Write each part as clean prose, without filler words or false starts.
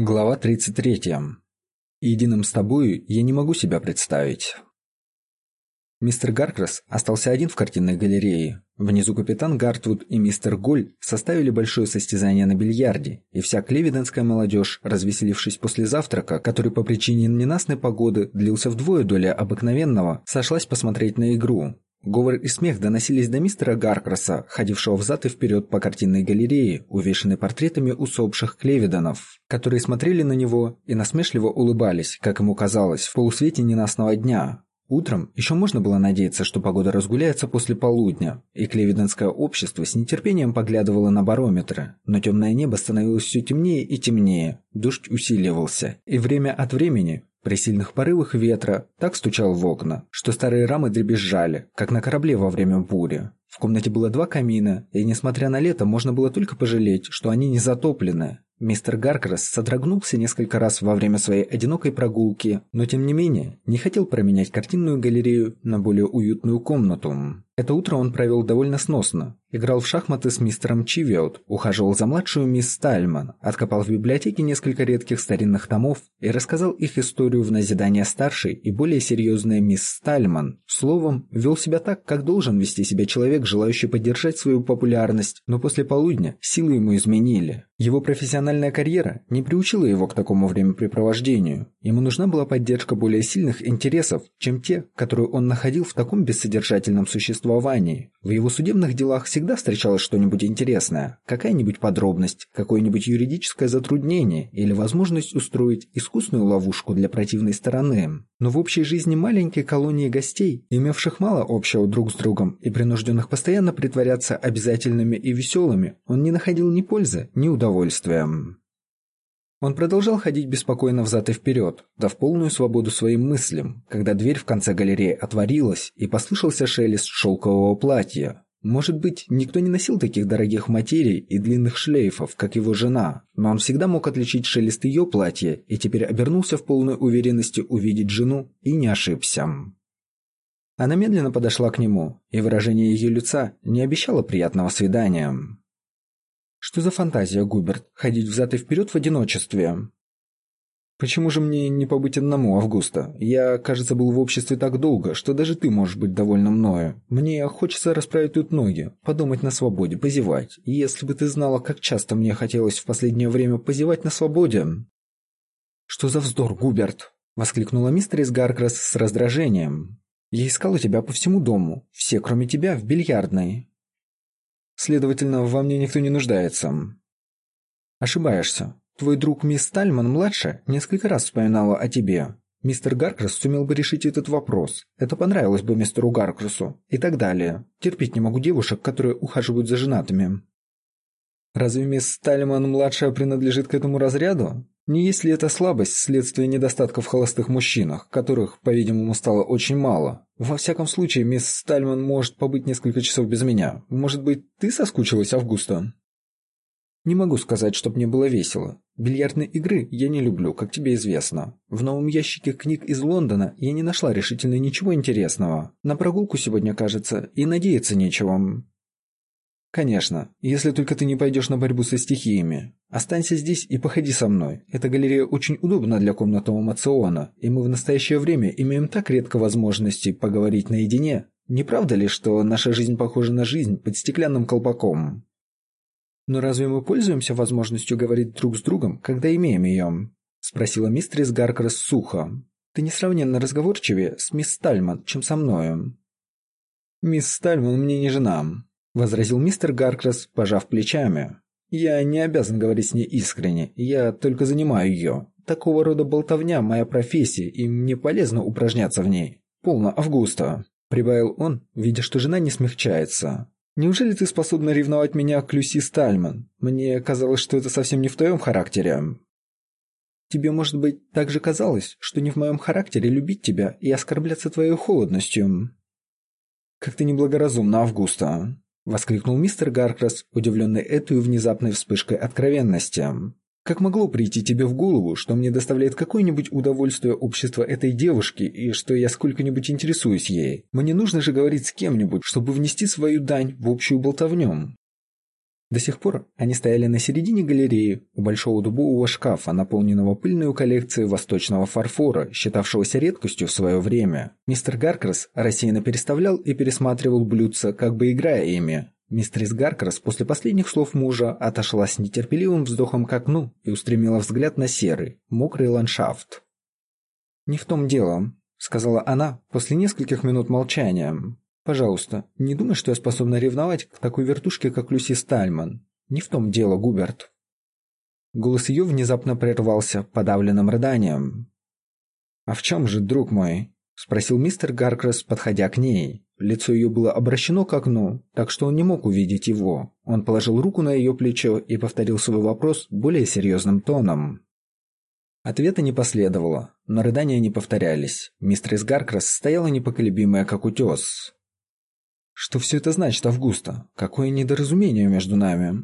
Глава 33. Единым с тобою я не могу себя представить. Мистер Гаркрас остался один в картинной галерее. Внизу капитан Гартвуд и мистер Голь составили большое состязание на бильярде, и вся клевиденская молодежь, развеселившись после завтрака, который по причине ненастной погоды длился вдвое доля обыкновенного, сошлась посмотреть на игру. Говор и смех доносились до мистера Гаркраса, ходившего взад и вперед по картинной галерее, увешанной портретами усопших клевиденов, которые смотрели на него и насмешливо улыбались, как ему казалось, в полусвете ненастного дня. Утром еще можно было надеяться, что погода разгуляется после полудня, и клевиденское общество с нетерпением поглядывало на барометры, но темное небо становилось все темнее и темнее, дождь усиливался, и время от времени при сильных порывах ветра так стучал в окна, что старые рамы дребезжали, как на корабле во время бури. В комнате было 2 камина, и, несмотря на лето, можно было только пожалеть, что они не затоплены. Мистер Гаркрас содрогнулся несколько раз во время своей одинокой прогулки, но тем не менее не хотел променять картинную галерею на более уютную комнату. Это утро он провел довольно сносно. Играл в шахматы с мистером Чивиот, ухаживал за младшую мисс Стальман, откопал в библиотеке несколько редких старинных томов и рассказал их историю в назидание старшей и более серьезной мисс Стальман. Словом, вел себя так, как должен вести себя человек, желающий поддержать свою популярность, но после полудня силы ему изменили. Его профессиональная карьера не приучила его к такому времяпрепровождению. Ему нужна была поддержка более сильных интересов, чем те, которые он находил в таком бессодержательном существовании. В его судебных делах всегда встречалось что-нибудь интересное, какая-нибудь подробность, какое-нибудь юридическое затруднение или возможность устроить искусную ловушку для противной стороны. Но в общей жизни маленькой колонии гостей, имевших мало общего друг с другом и принужденных постоянно притворяться обязательными и веселыми, он не находил ни пользы, ни удовольствия. Он продолжал ходить беспокойно взад и вперед, дав полную свободу своим мыслям, когда дверь в конце галереи отворилась и послышался шелест шелкового платья. Может быть, никто не носил таких дорогих материй и длинных шлейфов, как его жена, но он всегда мог отличить шелест ее платья и теперь обернулся в полной уверенности увидеть жену и не ошибся. Она медленно подошла к нему, и выражение ее лица не обещало приятного свидания. «Что за фантазия, Губерт, ходить взад и вперед в одиночестве?» «Почему же мне не побыть одному, Августа? Я, кажется, был в обществе так долго, что даже ты можешь быть довольна мною. Мне хочется расправить тут ноги, подумать на свободе, позевать. И если бы ты знала, как часто мне хотелось в последнее время позевать на свободе...» «Что за вздор, Губерт?» — воскликнула мистерис Гаркрас с раздражением. «Я искала тебя по всему дому, все, кроме тебя, в бильярдной». «Следовательно, во мне никто не нуждается». «Ошибаешься. Твой друг мисс Стальман-младшая несколько раз вспоминала о тебе. Мистер Гаркрас сумел бы решить этот вопрос. Это понравилось бы мистеру Гаркрасу. И так далее. Терпеть не могу девушек, которые ухаживают за женатыми». «Разве мисс Стальман-младшая принадлежит к этому разряду? Не есть ли это слабость вследствие недостатков в холостых мужчинах, которых, по-видимому, стало очень мало? Во всяком случае, мисс Стальман может побыть несколько часов без меня. Может быть, ты соскучилась, Августа?» «Не могу сказать, чтоб мне было весело. Бильярдные игры я не люблю, как тебе известно. В новом ящике книг из Лондона я не нашла решительно ничего интересного. На прогулку сегодня, кажется, и надеяться нечего». «Конечно, если только ты не пойдешь на борьбу со стихиями. Останься здесь и походи со мной. Эта галерея очень удобна для комнатного мациона, и мы в настоящее время имеем так редко возможности поговорить наедине. Не правда ли, что наша жизнь похожа на жизнь под стеклянным колпаком?» «Но разве мы пользуемся возможностью говорить друг с другом, когда имеем ее?» — спросила мистерис Гаркрас сухо. «Ты несравненно разговорчивее с мисс Стальман, чем со мною». «Мисс Стальман мне не жена», — возразил мистер Гаркрас, пожав плечами. «Я не обязан говорить с ней искренне, я только занимаю ее. Такого рода болтовня — моя профессия, и мне полезно упражняться в ней. Полно, Августа», — прибавил он, видя, что жена не смягчается. «Неужели ты способна ревновать меня к Люси Стальман? Мне казалось, что это совсем не в твоем характере». «Тебе, может быть, так же казалось, что не в моем характере любить тебя и оскорбляться твоей холодностью?» «Как ты неблагоразумна, Августа!» — воскликнул мистер Гаркрас, удивленный этой внезапной вспышкой откровенности. «Как могло прийти тебе в голову, что мне доставляет какое-нибудь удовольствие общество этой девушки и что я сколько-нибудь интересуюсь ей? Мне нужно же говорить с кем-нибудь, чтобы внести свою дань в общую болтовню». До сих пор они стояли на середине галереи у большого дубового шкафа, наполненного пыльной коллекцией восточного фарфора, считавшегося редкостью в свое время. Мистер Гаркрас рассеянно переставлял и пересматривал блюдца, как бы играя ими. Мистерис Гаркрас после последних слов мужа отошла с нетерпеливым вздохом к окну и устремила взгляд на серый, мокрый ландшафт. «Не в том дело», — сказала она после нескольких минут молчания. «Пожалуйста, не думай, что я способна ревновать к такой вертушке, как Люси Стальман. Не в том дело, Губерт». Голос ее внезапно прервался подавленным рыданием. «А в чем же, друг мой?» — спросил мистер Гаркрас, подходя к ней. Лицо ее было обращено к окну, так что он не мог увидеть его. Он положил руку на ее плечо и повторил свой вопрос более серьезным тоном. Ответа не последовало, но рыдания не повторялись. Мистерис Гаркрас стояла непоколебимая, как утес. «Что все это значит, Августа? Какое недоразумение между нами?»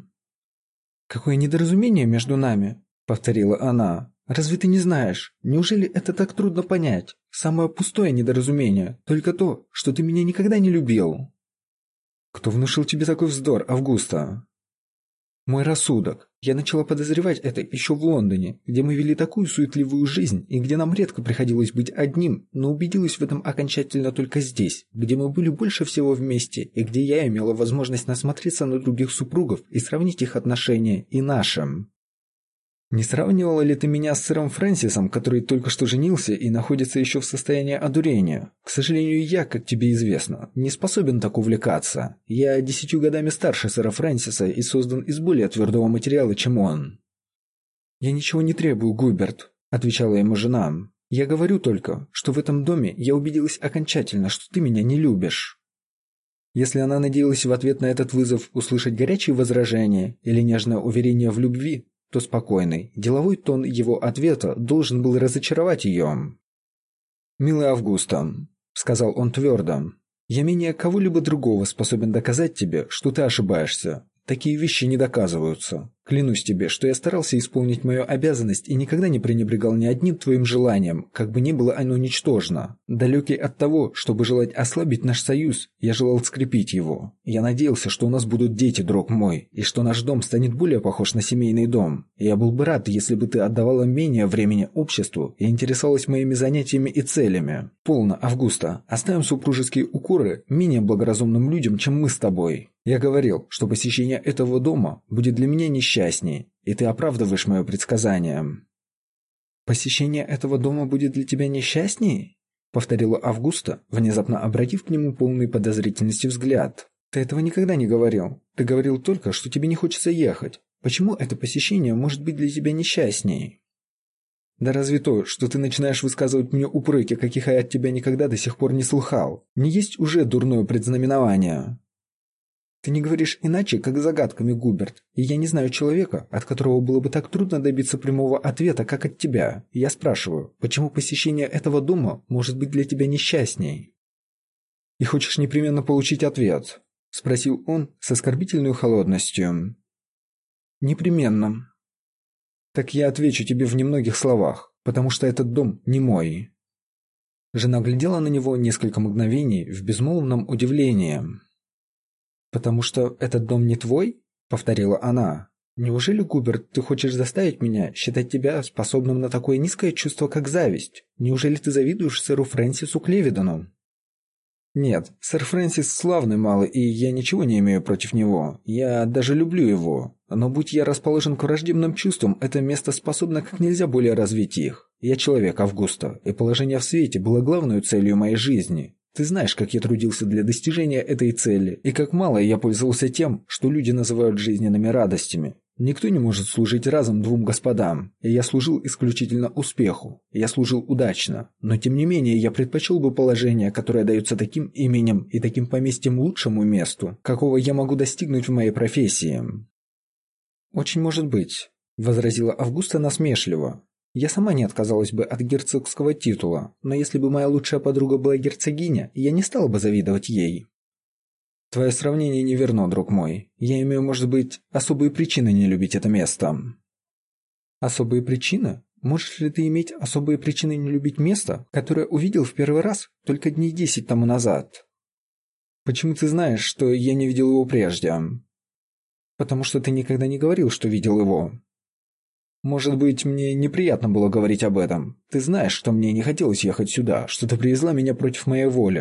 «Какое недоразумение между нами?» — повторила она. «Разве ты не знаешь? Неужели это так трудно понять? Самое пустое недоразумение, только то, что ты меня никогда не любил». «Кто внушил тебе такой вздор, Августа?» «Мой рассудок. Я начала подозревать это еще в Лондоне, где мы вели такую суетливую жизнь и где нам редко приходилось быть одним, но убедилась в этом окончательно только здесь, где мы были больше всего вместе и где я имела возможность насмотреться на других супругов и сравнить их отношения и нашим». «Не сравнивала ли ты меня с сэром Фрэнсисом, который только что женился и находится еще в состоянии одурения? К сожалению, я, как тебе известно, не способен так увлекаться. Я 10 годами старше сэра Фрэнсиса и создан из более твердого материала, чем он». «Я ничего не требую, Губерт», — отвечала ему жена. «Я говорю только, что в этом доме я убедилась окончательно, что ты меня не любишь». Если она надеялась в ответ на этот вызов услышать горячие возражения или нежное уверение в любви, то спокойный, деловой тон его ответа должен был разочаровать ее. «Милая Августа», — сказал он твердо, — «я менее кого-либо другого способен доказать тебе, что ты ошибаешься. Такие вещи не доказываются. Клянусь тебе, что я старался исполнить мою обязанность и никогда не пренебрегал ни одним твоим желанием, как бы ни было оно ничтожно. Далекий от того, чтобы желать ослабить наш союз, я желал скрепить его. Я надеялся, что у нас будут дети, друг мой, и что наш дом станет более похож на семейный дом. Я был бы рад, если бы ты отдавала менее времени обществу и интересовалась моими занятиями и целями. Полно, Августа, оставим супружеские укоры менее благоразумным людям, чем мы с тобой. Я говорил, что посещение этого дома будет для меня несчастней, и ты оправдываешь мое предсказание». «Посещение этого дома будет для тебя несчастней?» — повторила Августа, внезапно обратив к нему полный подозрительности взгляд. «Ты этого никогда не говорил. Ты говорил только, что тебе не хочется ехать. Почему это посещение может быть для тебя несчастней?» «Да разве то, что ты начинаешь высказывать мне упреки, каких я от тебя никогда до сих пор не слыхал, не есть уже дурное предзнаменование?» «Ты не говоришь иначе, как загадками, Губерт, и я не знаю человека, от которого было бы так трудно добиться прямого ответа, как от тебя. И я спрашиваю, почему посещение этого дома может быть для тебя несчастней?» «И хочешь непременно получить ответ?» — спросил он с оскорбительной холодностью. «Непременно». «Так я отвечу тебе в немногих словах, потому что этот дом не мой». Жена глядела на него несколько мгновений в безмолвном удивлении. «Потому что этот дом не твой?» — повторила она. «Неужели, Губерт, ты хочешь заставить меня считать тебя способным на такое низкое чувство, как зависть? Неужели ты завидуешь сэру Фрэнсису Клевидону?» «Нет, сэр Фрэнсис славный малый, и я ничего не имею против него. Я даже люблю его. Но будь я расположен к враждебным чувствам, это место способно как нельзя более развить их. Я человек, Августа, и положение в свете было главной целью моей жизни. Ты знаешь, как я трудился для достижения этой цели, и как мало я пользовался тем, что люди называют жизненными радостями. Никто не может служить разом двум господам, и я служил исключительно успеху. Я служил удачно, но тем не менее я предпочел бы положение, которое дается таким именем и таким поместьем лучшему месту, какого я могу достигнуть в моей профессии». «Очень может быть», — возразила Августа насмешливо. «Я сама не отказалась бы от герцогского титула, но если бы моя лучшая подруга была герцогиня, я не стала бы завидовать ей». «Твое сравнение неверно, друг мой. Я имею, может быть, особые причины не любить это место». «Особые причины? Можешь ли ты иметь особые причины не любить место, которое увидел в первый раз только дней 10 тому назад?» «Почему ты знаешь, что я не видел его прежде?» Потому что ты никогда не говорил, что видел его. Может быть, мне неприятно было говорить об этом. Ты знаешь, что мне не хотелось ехать сюда, что ты привезла меня против моей воли.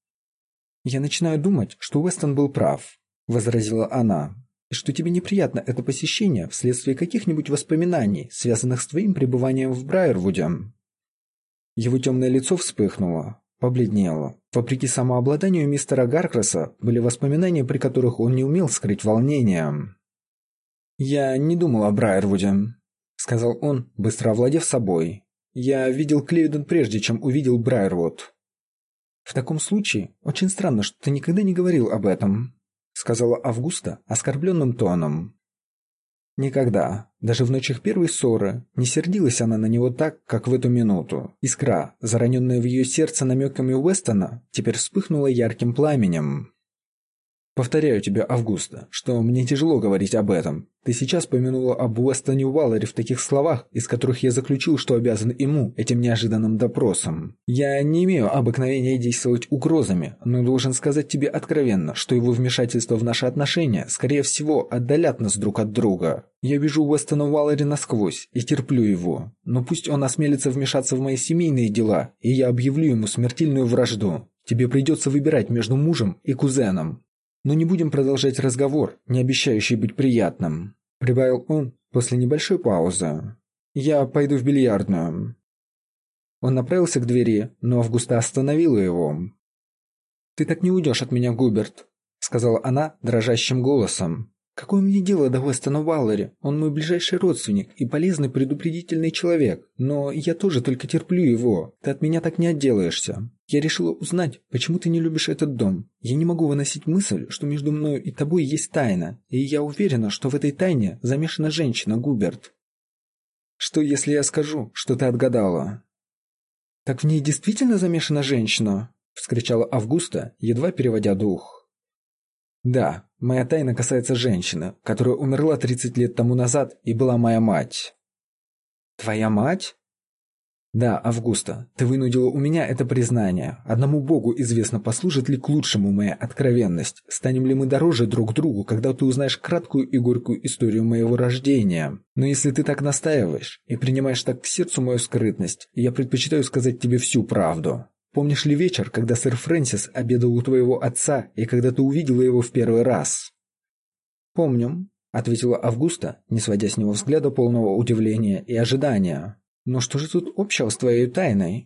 Я начинаю думать, что Уэстон был прав, возразила она, и что тебе неприятно это посещение вследствие каких-нибудь воспоминаний, связанных с твоим пребыванием в Брайервуде. Его темное лицо вспыхнуло, побледнело. Вопреки самообладанию мистера Гаркраса были воспоминания, при которых он не умел скрыть волнение. «Я не думал о Брайервуде», — сказал он, быстро овладев собой. «Я видел Клевидон прежде, чем увидел Брайервуд». «В таком случае, очень странно, что ты никогда не говорил об этом», — сказала Августа оскорбленным тоном. Никогда, даже в ночь их первой ссоры, не сердилась она на него так, как в эту минуту. Искра, зароненная в ее сердце намеками Уэстона, теперь вспыхнула ярким пламенем. «Повторяю тебе, Августа, что мне тяжело говорить об этом. Ты сейчас помянула об Уэстоне Уаллере в таких словах, из которых я заключил, что обязан ему этим неожиданным допросом. Я не имею обыкновения действовать угрозами, но должен сказать тебе откровенно, что его вмешательство в наши отношения, скорее всего, отдалят нас друг от друга. Я вижу Уэстона Уаллере насквозь и терплю его, но пусть он осмелится вмешаться в мои семейные дела, и я объявлю ему смертельную вражду. Тебе придется выбирать между мужем и кузеном. Но не будем продолжать разговор, не обещающий быть приятным», — прибавил он после небольшой паузы. «Я пойду в бильярдную». Он направился к двери, но Августа остановила его. «Ты так не уйдешь от меня, Губерт», — сказала она дрожащим голосом. «Какое мне дело до Уэстона Уаллери? Он мой ближайший родственник и полезный предупредительный человек. Но я тоже только терплю его. Ты от меня так не отделаешься. Я решила узнать, почему ты не любишь этот дом. Я не могу выносить мысль, что между мною и тобой есть тайна. И я уверена, что в этой тайне замешана женщина, Губерт». «Что, если я скажу, что ты отгадала?» «Так в ней действительно замешана женщина?» — вскричала Августа, едва переводя дух. «Да, моя тайна касается женщины, которая умерла 30 лет тому назад и была моя мать». «Твоя мать?» «Да, Августа, ты вынудила у меня это признание. Одному Богу известно, послужит ли к лучшему моя откровенность. Станем ли мы дороже друг другу, когда ты узнаешь краткую и горькую историю моего рождения. Но если ты так настаиваешь и принимаешь так к сердцу мою скрытность, я предпочитаю сказать тебе всю правду. Помнишь ли вечер, когда сэр Фрэнсис обедал у твоего отца и когда ты увидела его в первый раз?» «Помню», — ответила Августа, не сводя с него взгляда полного удивления и ожидания. «Но что же тут общего с твоей тайной?»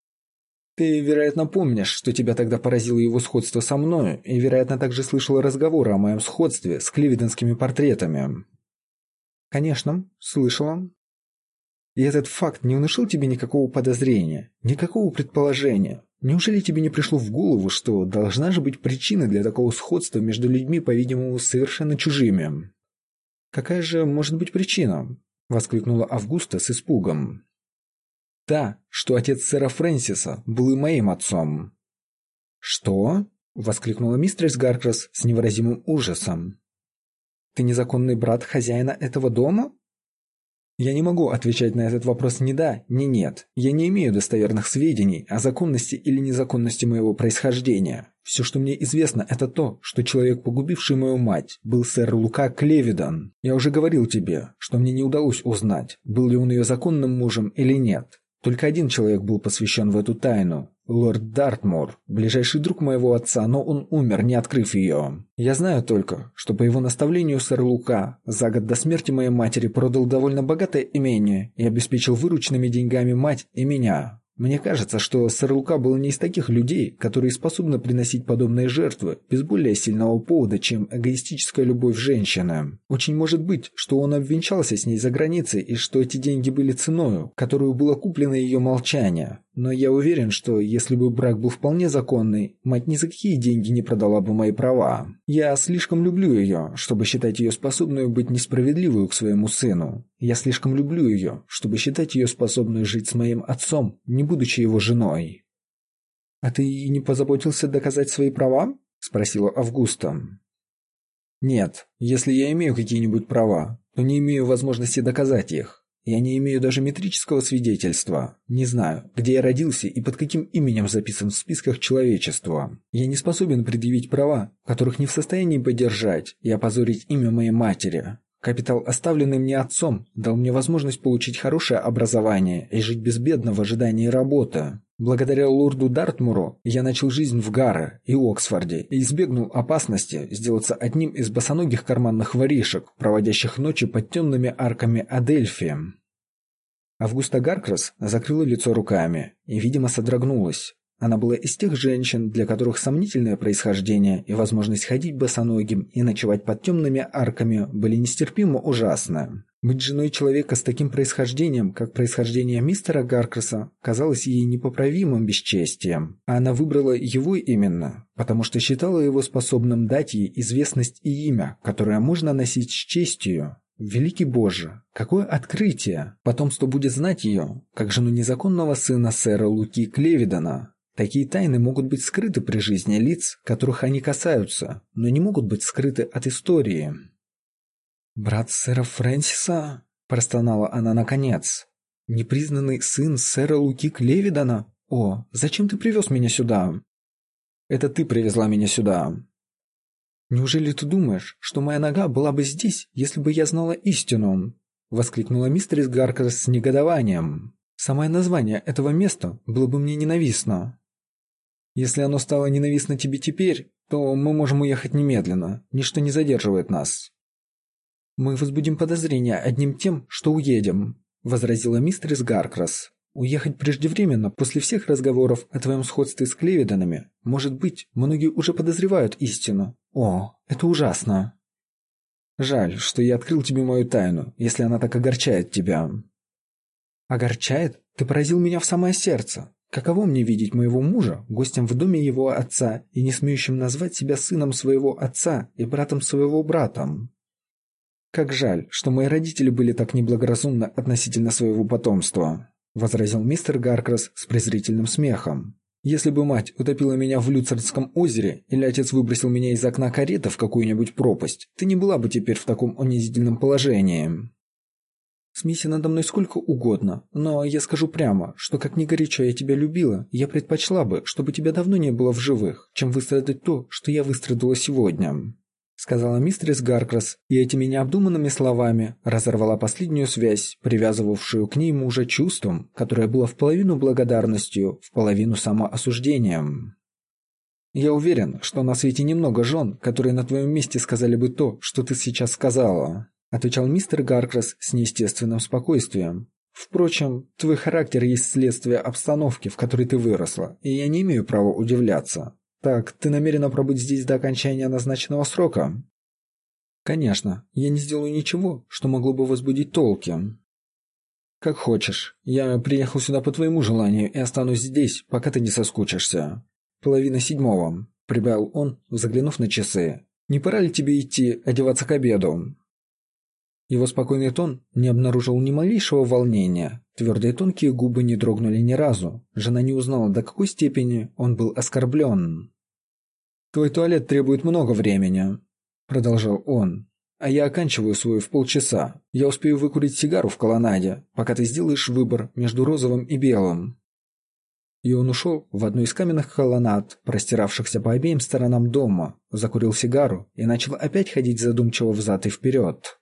«Ты, вероятно, помнишь, что тебя тогда поразило его сходство со мною, и, вероятно, также слышала разговоры о моем сходстве с клевидонскими портретами». «Конечно, слышала». «И этот факт не внушил тебе никакого подозрения, никакого предположения? Неужели тебе не пришло в голову, что должна же быть причина для такого сходства между людьми, по-видимому, совершенно чужими?» «Какая же может быть причина?» — воскликнула Августа с испугом. «Та, что отец сэра Фрэнсиса был и моим отцом». «Что?» — воскликнула мистерс Гаркрас с невыразимым ужасом. «Ты незаконный брат хозяина этого дома?» «Я не могу отвечать на этот вопрос ни да, ни нет. Я не имею достоверных сведений о законности или незаконности моего происхождения. Все, что мне известно, это то, что человек, погубивший мою мать, был сэр Лука Клевидон. Я уже говорил тебе, что мне не удалось узнать, был ли он ее законным мужем или нет. Только один человек был посвящен в эту тайну – лорд Дартмур, ближайший друг моего отца, но он умер, не открыв ее. Я знаю только, что по его наставлению сэр Лука за год до смерти моей матери продал довольно богатое имение и обеспечил вырученными деньгами мать и меня. Мне кажется, что сэр Лука был не из таких людей, которые способны приносить подобные жертвы без более сильного повода, чем эгоистическая любовь женщины. Очень может быть, что он обвенчался с ней за границей и что эти деньги были ценою, которую было куплено ее молчание. Но я уверен, что если бы брак был вполне законный, мать ни за какие деньги не продала бы мои права. Я слишком люблю ее, чтобы считать ее способной быть несправедливой к своему сыну. Я слишком люблю ее, чтобы считать ее способной жить с моим отцом, не будучи его женой». «А ты не позаботился доказать свои права?» — спросила Августа. «Нет, если я имею какие-нибудь права, то не имею возможности доказать их. Я не имею даже метрического свидетельства. Не знаю, где я родился и под каким именем записан в списках человечества. Я не способен предъявить права, которых не в состоянии поддержать, и опозорить имя моей матери. Капитал, оставленный мне отцом, дал мне возможность получить хорошее образование и жить безбедно в ожидании работы. Благодаря лорду Дартмуру я начал жизнь в Гарре и Оксфорде и избегнул опасности сделаться одним из босоногих карманных воришек, проводящих ночи под темными арками Адельфи. Августа Гаркрас закрыла лицо руками и, видимо, содрогнулась. Она была из тех женщин, для которых сомнительное происхождение и возможность ходить босоногим и ночевать под темными арками были нестерпимо ужасны. Быть женой человека с таким происхождением, как происхождение мистера Гаркраса, казалось ей непоправимым бесчестием. А она выбрала его именно, потому что считала его способным дать ей известность и имя, которое можно носить с честью. Великий Боже, какое открытие! Потомство будет знать ее, как жену незаконного сына сэра Луки Клевидона. Такие тайны могут быть скрыты при жизни лиц, которых они касаются, но не могут быть скрыты от истории. «Брат сэра Фрэнсиса?» – простонала она наконец. «Непризнанный сын сэра Луки Клевидона? О, зачем ты привез меня сюда?» «Это ты привезла меня сюда». «Неужели ты думаешь, что моя нога была бы здесь, если бы я знала истину?» – воскликнула мистерис Гаркрас с негодованием. «Самое название этого места было бы мне ненавистно». «Если оно стало ненавистно тебе теперь, то мы можем уехать немедленно, ничто не задерживает нас». «Мы возбудим подозрения одним тем, что уедем», – возразила мистерис Гаркрас. «Уехать преждевременно, после всех разговоров о твоем сходстве с Клевидонами. Может быть, многие уже подозревают истину. О, это ужасно». «Жаль, что я открыл тебе мою тайну, если она так огорчает тебя». «Огорчает? Ты поразил меня в самое сердце. Каково мне видеть моего мужа гостем в доме его отца и не смеющим назвать себя сыном своего отца и братом своего брата? Как жаль, что мои родители были так неблагоразумны относительно своего потомства», — возразил мистер Гаркрас с презрительным смехом. «Если бы мать утопила меня в Люцердском озере или отец выбросил меня из окна кареты в какую-нибудь пропасть, ты не была бы теперь в таком унизительном положении». «Смейся надо мной сколько угодно, но я скажу прямо, что как ни горячо я тебя любила, я предпочла бы, чтобы тебя давно не было в живых, чем выстрадать то, что я выстрадала сегодня», — сказала мистерис Гаркрас, и этими необдуманными словами разорвала последнюю связь, привязывавшую к ней мужа чувством, которое было вполовину благодарностью, вполовину самоосуждением. «Я уверен, что на свете немного жен, которые на твоем месте сказали бы то, что ты сейчас сказала», — отвечал мистер Гаркрас с неестественным спокойствием. «Впрочем, твой характер есть следствие обстановки, в которой ты выросла, и я не имею права удивляться. Так, ты намерена пробыть здесь до окончания назначенного срока?» «Конечно, я не сделаю ничего, что могло бы возбудить толки». «Как хочешь. Я приехал сюда по твоему желанию и останусь здесь, пока ты не соскучишься. 6:30, прибавил он, заглянув на часы. «Не пора ли тебе идти одеваться к обеду?» Его спокойный тон не обнаружил ни малейшего волнения. Твердые тонкие губы не дрогнули ни разу. Жена не узнала, до какой степени он был оскорблен. «Твой туалет требует много времени», — продолжал он. «А я оканчиваю свою в полчаса. Я успею выкурить сигару в колоннаде, пока ты сделаешь выбор между розовым и белым». И он ушел в одну из каменных колоннад, простиравшихся по обеим сторонам дома, закурил сигару и начал опять ходить задумчиво взад и вперед.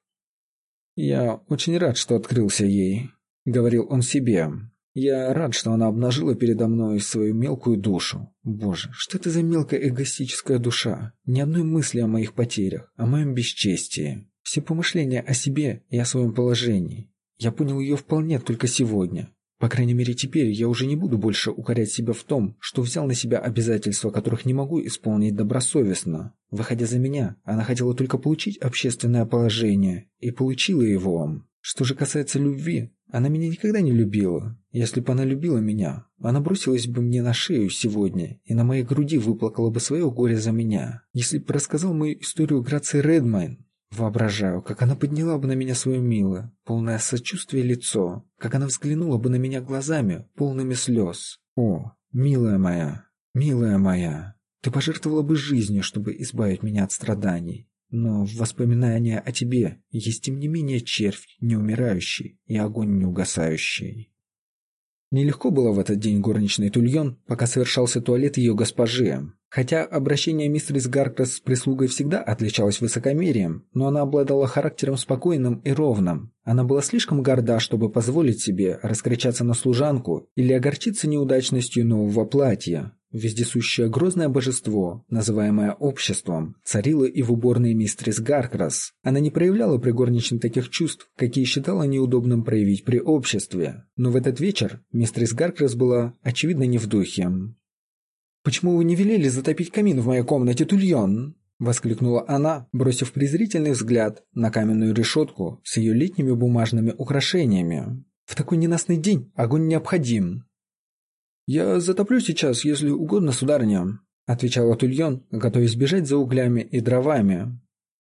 «Я очень рад, что открылся ей», — говорил он себе. «Я рад, что она обнажила передо мной свою мелкую душу. Боже, что это за мелкая эгоистическая душа? Ни одной мысли о моих потерях, о моем бесчестии. Все помышления о себе и о своем положении. Я понял ее вполне только сегодня. По крайней мере, теперь я уже не буду больше укорять себя в том, что взял на себя обязательства, которых не могу исполнить добросовестно. Выходя за меня, она хотела только получить общественное положение, и получила его. Что же касается любви, она меня никогда не любила. Если бы она любила меня, она бросилась бы мне на шею сегодня и на моей груди выплакала бы свое горе за меня. Если бы рассказал мою историю Грации Редмайн, воображаю, как она подняла бы на меня свое милое, полное сочувствия лицо, как она взглянула бы на меня глазами, полными слез. О, милая моя, ты пожертвовала бы жизнью, чтобы избавить меня от страданий. но воспоминания о тебе есть тем не менее червь неумирающий и огонь неугасающий. Нелегко было в этот день горничной Тульон, пока совершался туалет ее госпожи. Хотя обращение мистерис Гаркрас с прислугой всегда отличалось высокомерием, но она обладала характером спокойным и ровным. Она была слишком горда, чтобы позволить себе раскричаться на служанку или огорчиться неудачностью нового платья. Вездесущее грозное божество, называемое обществом, царило и в уборной мистерис Гаркрас. Она не проявляла при горничной таких чувств, какие считала неудобным проявить при обществе. Но в этот вечер мистерис Гаркрас была, очевидно, не в духе. «Почему вы не велели затопить камин в моей комнате, Тульон?» — воскликнула она, бросив презрительный взгляд на каменную решетку с ее летними бумажными украшениями. «В такой ненастный день огонь необходим». «Я затоплю сейчас, если угодно, сударыня», — отвечала Тульон, готовясь бежать за углями и дровами.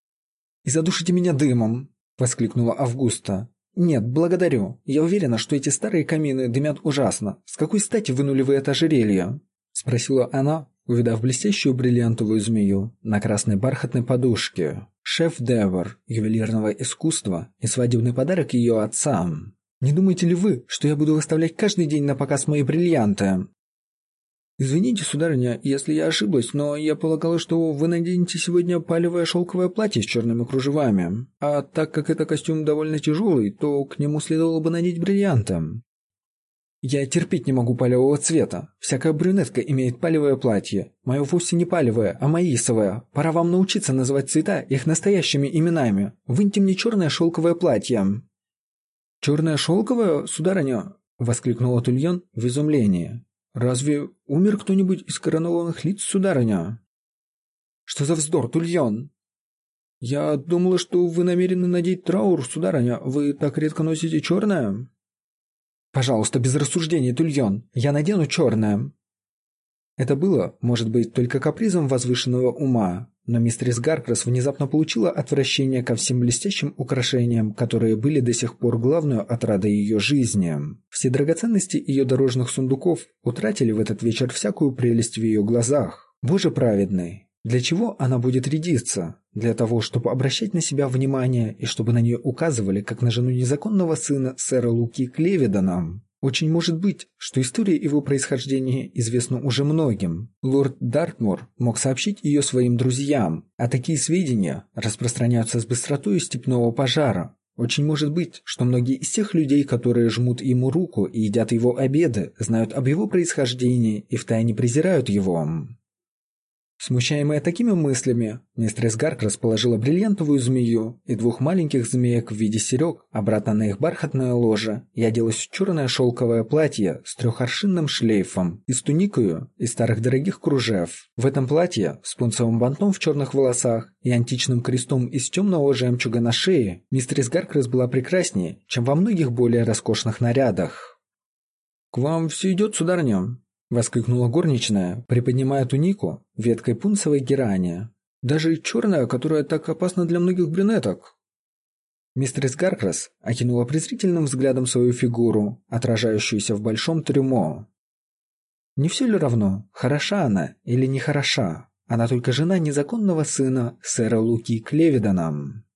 «И задушите меня дымом!» — воскликнула Августа. «Нет, благодарю. Я уверена, что эти старые камины дымят ужасно. С какой стати вынули вы это ожерелье?» — спросила она, увидав блестящую бриллиантовую змею на красной бархатной подушке. Шеф-девр ювелирного искусства и свадебный подарок ее отца. «Не думаете ли вы, что я буду выставлять каждый день на показ мои бриллианты?» «Извините, сударыня, если я ошиблась, но я полагала, что вы наденете сегодня палевое шелковое платье с черными кружевами. А так как это костюм довольно тяжелый, то к нему следовало бы надеть бриллианты». «Я терпеть не могу палевого цвета. Всякая брюнетка имеет палевое платье. Мое вовсе не палевое, а маисовое. Пора вам научиться называть цвета их настоящими именами. Выньте мне черное шелковое платье». «Черное шелковое, сударыня?» — воскликнула Тульон в изумлении. «Разве умер кто-нибудь из коронованных лиц, сударыня?» «Что за вздор, Тульон?» «Я думала, что вы намерены надеть траур, сударыня. Вы так редко носите черное?» «Пожалуйста, без рассуждений, Тульон. Я надену черное». Это было, может быть, только капризом возвышенного ума, но мистерис Гаркрас внезапно получила отвращение ко всем блестящим украшениям, которые были до сих пор главной отрадой ее жизни. Все драгоценности ее дорожных сундуков утратили в этот вечер всякую прелесть в ее глазах. Боже праведный! Для чего она будет рядиться? Для того, чтобы обращать на себя внимание и чтобы на нее указывали, как на жену незаконного сына сэра Луки Клеведона. Очень может быть, что история его происхождения известна уже многим. Лорд Дартмур мог сообщить ее своим друзьям, а такие сведения распространяются с быстротой степного пожара. Очень может быть, что многие из тех людей, которые жмут ему руку и едят его обеды, знают об его происхождении и втайне презирают его. Смущаемая такими мыслями, мистерис Гаркрас положила бриллиантовую змею и двух маленьких змеек в виде серег обратно на их бархатное ложе и оделась в черное шелковое платье с трехоршинным шлейфом и с туникою из старых дорогих кружев. В этом платье с пунцовым бантом в черных волосах и античным крестом из темного жемчуга на шее мистерис Гаркрас была прекраснее, чем во многих более роскошных нарядах. «К вам все идет, сударыня», — воскликнула горничная, приподнимая тунику веткой пунцовой герани. «Даже черная, которая так опасна для многих брюнеток». Мистерис Гаркрас окинула презрительным взглядом свою фигуру, отражающуюся в большом трюмо. Не все ли равно, хороша она или не хороша? Она только жена незаконного сына сэра Луки Клеведона.